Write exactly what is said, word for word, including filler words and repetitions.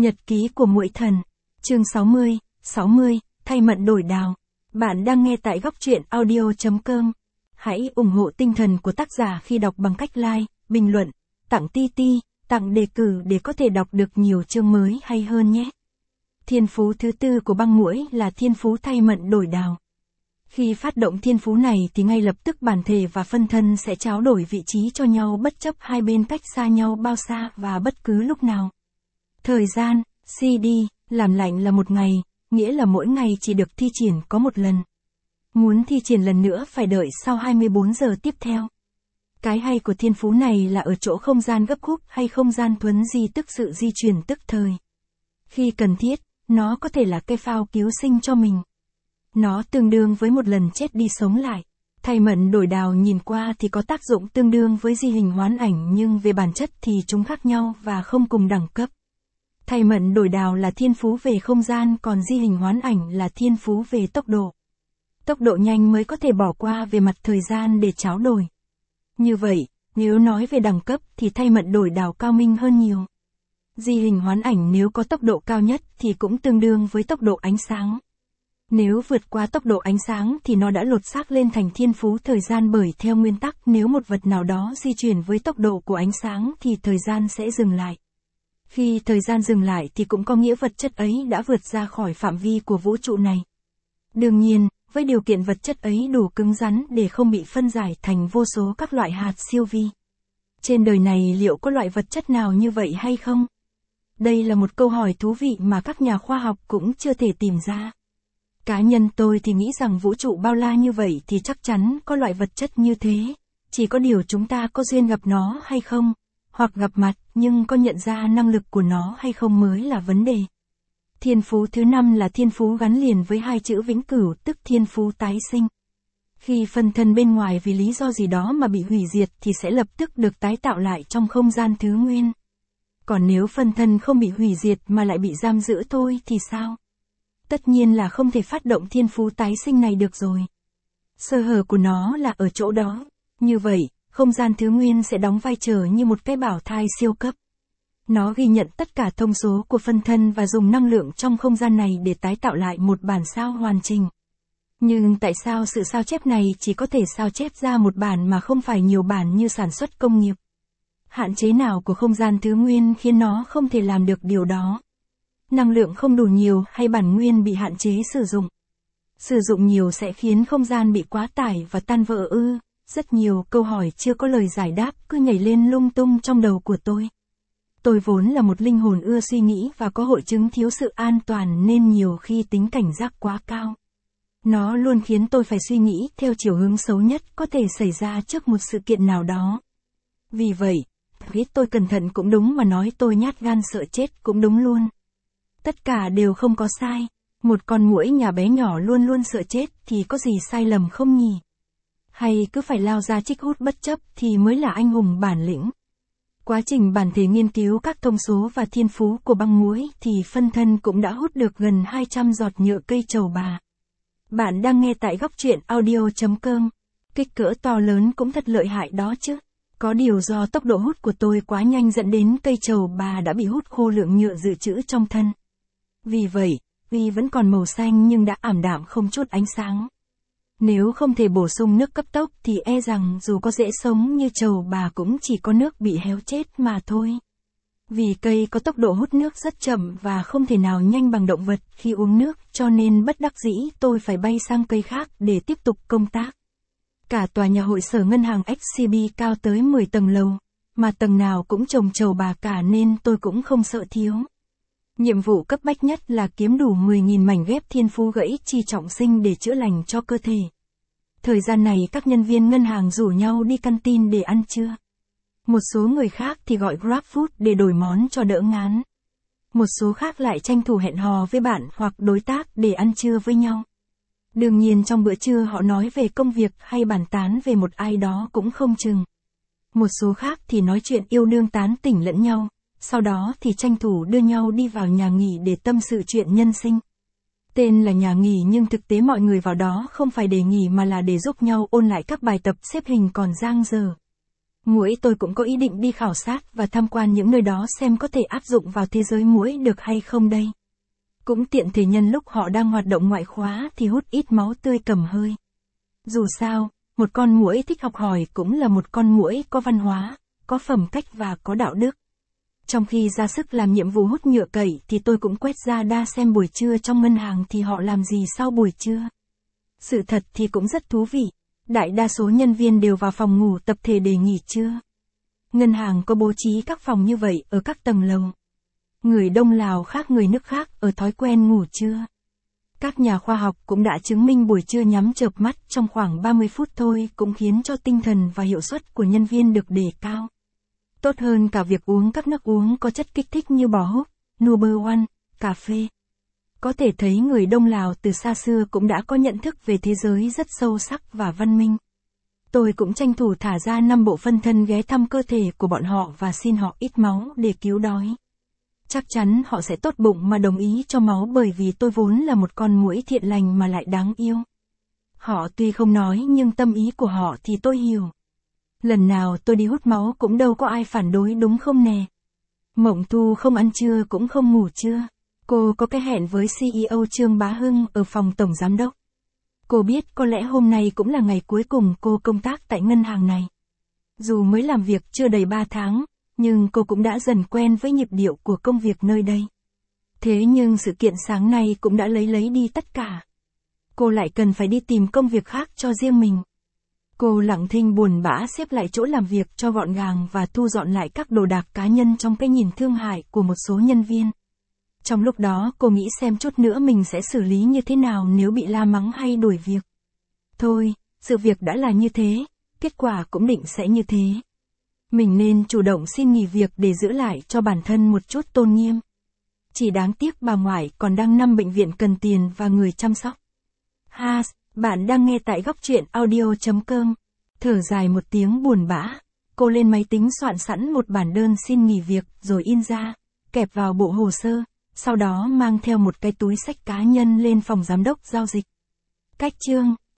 Nhật ký của muội thần. Chương sáu mươi, sáu mươi, thay mận đổi đào. Bạn đang nghe tại góc truyện audio chấm com. Hãy ủng hộ tinh thần của tác giả khi đọc bằng cách like, bình luận, tặng ti ti, tặng đề cử để có thể đọc được nhiều chương mới hay hơn nhé. Thiên phú thứ tư của băng muỗi là thiên phú thay mận đổi đào. Khi phát động thiên phú này thì ngay lập tức bản thể và phân thân sẽ tráo đổi vị trí cho nhau bất chấp hai bên cách xa nhau bao xa và bất cứ lúc nào. Thời gian, xê đê, làm lạnh là một ngày, nghĩa là mỗi ngày chỉ được thi triển có một lần. Muốn thi triển lần nữa phải đợi sau hai mươi bốn giờ tiếp theo. Cái hay của thiên phú này là ở chỗ không gian gấp khúc hay không gian thuấn di tức sự di chuyển tức thời. Khi cần thiết, nó có thể là cây phao cứu sinh cho mình. Nó tương đương với một lần chết đi sống lại. Thay mận đổi đào nhìn qua thì có tác dụng tương đương với di hình hoán ảnh nhưng về bản chất thì chúng khác nhau và không cùng đẳng cấp. Thay mận đổi đào là thiên phú về không gian còn di hình hoán ảnh là thiên phú về tốc độ. Tốc độ nhanh mới có thể bỏ qua về mặt thời gian để tráo đổi. Như vậy, nếu nói về đẳng cấp thì thay mận đổi đào cao minh hơn nhiều. Di hình hoán ảnh nếu có tốc độ cao nhất thì cũng tương đương với tốc độ ánh sáng. Nếu vượt qua tốc độ ánh sáng thì nó đã lột xác lên thành thiên phú thời gian bởi theo nguyên tắc nếu một vật nào đó di chuyển với tốc độ của ánh sáng thì thời gian sẽ dừng lại. Khi thời gian dừng lại thì cũng có nghĩa vật chất ấy đã vượt ra khỏi phạm vi của vũ trụ này. Đương nhiên, với điều kiện vật chất ấy đủ cứng rắn để không bị phân giải thành vô số các loại hạt siêu vi. Trên đời này liệu có loại vật chất nào như vậy hay không? Đây là một câu hỏi thú vị mà các nhà khoa học cũng chưa thể tìm ra. Cá nhân tôi thì nghĩ rằng vũ trụ bao la như vậy thì chắc chắn có loại vật chất như thế, chỉ có điều chúng ta có duyên gặp nó hay không, hoặc gặp mặt nhưng có nhận ra năng lực của nó hay không mới là vấn đề. Thiên phú thứ năm là thiên phú gắn liền với hai chữ vĩnh cửu tức thiên phú tái sinh. Khi phân thân bên ngoài vì lý do gì đó mà bị hủy diệt thì sẽ lập tức được tái tạo lại trong không gian thứ nguyên. Còn nếu phân thân không bị hủy diệt mà lại bị giam giữ thôi thì sao? Tất nhiên là không thể phát động thiên phú tái sinh này được rồi. Sơ hở của nó là ở chỗ đó. Như vậy, không gian thứ nguyên sẽ đóng vai trò như một cái bảo thai siêu cấp. Nó ghi nhận tất cả thông số của phân thân và dùng năng lượng trong không gian này để tái tạo lại một bản sao hoàn chỉnh. Nhưng tại sao sự sao chép này chỉ có thể sao chép ra một bản mà không phải nhiều bản như sản xuất công nghiệp? Hạn chế nào của không gian thứ nguyên khiến nó không thể làm được điều đó? Năng lượng không đủ nhiều hay bản nguyên bị hạn chế sử dụng? Sử dụng nhiều sẽ khiến không gian bị quá tải và tan vỡ ư? Rất nhiều câu hỏi chưa có lời giải đáp cứ nhảy lên lung tung trong đầu của tôi. Tôi vốn là một linh hồn ưa suy nghĩ và có hội chứng thiếu sự an toàn nên nhiều khi tính cảnh giác quá cao. Nó luôn khiến tôi phải suy nghĩ theo chiều hướng xấu nhất có thể xảy ra trước một sự kiện nào đó. Vì vậy, biết tôi cẩn thận cũng đúng mà nói tôi nhát gan sợ chết cũng đúng luôn. Tất cả đều không có sai. Một con muỗi nhà bé nhỏ luôn luôn sợ chết thì có gì sai lầm không nhỉ? Hay cứ phải lao ra trích hút bất chấp thì mới là anh hùng bản lĩnh? Quá trình bản thể nghiên cứu các thông số và thiên phú của băng muỗi thì phân thân cũng đã hút được gần hai trăm giọt nhựa cây trầu bà. Bạn đang nghe tại góc truyện audio chấm com. Kích cỡ to lớn cũng thật lợi hại đó chứ. Có điều do tốc độ hút của tôi quá nhanh dẫn đến cây trầu bà đã bị hút khô lượng nhựa dự trữ trong thân. Vì vậy, vì vẫn còn màu xanh nhưng đã ảm đạm không chút ánh sáng. Nếu không thể bổ sung nước cấp tốc thì e rằng dù có dễ sống như trầu bà cũng chỉ có nước bị héo chết mà thôi. Vì cây có tốc độ hút nước rất chậm và không thể nào nhanh bằng động vật khi uống nước cho nên bất đắc dĩ tôi phải bay sang cây khác để tiếp tục công tác. Cả tòa nhà hội sở ngân hàng ích xê bê cao tới mười tầng lầu, mà tầng nào cũng trồng trầu bà cả nên tôi cũng không sợ thiếu. Nhiệm vụ cấp bách nhất là kiếm đủ mười nghìn mảnh ghép thiên phú gãy chi trọng sinh để chữa lành cho cơ thể. Thời gian này các nhân viên ngân hàng rủ nhau đi canteen để ăn trưa. Một số người khác thì gọi GrabFood để đổi món cho đỡ ngán. Một số khác lại tranh thủ hẹn hò với bạn hoặc đối tác để ăn trưa với nhau. Đương nhiên trong bữa trưa họ nói về công việc hay bàn tán về một ai đó cũng không chừng. Một số khác thì nói chuyện yêu đương tán tỉnh lẫn nhau. Sau đó thì tranh thủ đưa nhau đi vào nhà nghỉ để tâm sự chuyện nhân sinh. Tên là nhà nghỉ nhưng thực tế mọi người vào đó không phải để nghỉ mà là để giúp nhau ôn lại các bài tập xếp hình còn dang dở. Muỗi tôi cũng có ý định đi khảo sát và tham quan những nơi đó xem có thể áp dụng vào thế giới muỗi được hay không đây. Cũng tiện thể nhân lúc họ đang hoạt động ngoại khóa thì hút ít máu tươi cầm hơi. Dù sao, một con muỗi thích học hỏi cũng là một con muỗi có văn hóa, có phẩm cách và có đạo đức. Trong khi ra sức làm nhiệm vụ hút nhựa cậy thì tôi cũng quét ra đa xem buổi trưa trong ngân hàng thì họ làm gì sau buổi trưa. Sự thật thì cũng rất thú vị. Đại đa số nhân viên đều vào phòng ngủ tập thể để nghỉ trưa. Ngân hàng có bố trí các phòng như vậy ở các tầng lầu. Người Đông Lào khác người nước khác ở thói quen ngủ trưa. Các nhà khoa học cũng đã chứng minh buổi trưa nhắm chợp mắt trong khoảng ba mươi phút thôi cũng khiến cho tinh thần và hiệu suất của nhân viên được đề cao. Tốt hơn cả việc uống các nước uống có chất kích thích như bò húc, number one, cà phê. Có thể thấy người Đông Lào từ xa xưa cũng đã có nhận thức về thế giới rất sâu sắc và văn minh. Tôi cũng tranh thủ thả ra năm bộ phân thân ghé thăm cơ thể của bọn họ và xin họ ít máu để cứu đói. Chắc chắn họ sẽ tốt bụng mà đồng ý cho máu bởi vì tôi vốn là một con muỗi thiện lành mà lại đáng yêu. Họ tuy không nói nhưng tâm ý của họ thì tôi hiểu. Lần nào tôi đi hút máu cũng đâu có ai phản đối đúng không nè. Mộng Thu không ăn trưa cũng không ngủ trưa. Cô có cái hẹn với xê e ô Trương Bá Hưng ở phòng tổng giám đốc. Cô biết có lẽ hôm nay cũng là ngày cuối cùng cô công tác tại ngân hàng này. Dù mới làm việc chưa đầy ba tháng, nhưng cô cũng đã dần quen với nhịp điệu của công việc nơi đây. Thế nhưng sự kiện sáng nay cũng đã lấy lấy đi tất cả. Cô lại cần phải đi tìm công việc khác cho riêng mình. Cô lặng thinh buồn bã xếp lại chỗ làm việc cho gọn gàng và thu dọn lại các đồ đạc cá nhân trong cái nhìn thương hại của một số nhân viên. Trong lúc đó cô nghĩ xem chút nữa mình sẽ xử lý như thế nào nếu bị la mắng hay đuổi việc. Thôi, sự việc đã là như thế, kết quả cũng định sẽ như thế. Mình nên chủ động xin nghỉ việc để giữ lại cho bản thân một chút tôn nghiêm. Chỉ đáng tiếc bà ngoại còn đang nằm bệnh viện cần tiền và người chăm sóc. Ha, bạn đang nghe tại góc truyện audio chấm com. Thở dài một tiếng buồn bã, cô lên máy tính soạn sẵn một bản đơn xin nghỉ việc rồi in ra, kẹp vào bộ hồ sơ, sau đó mang theo một cái túi xách cá nhân lên phòng giám đốc giao dịch. Cách chương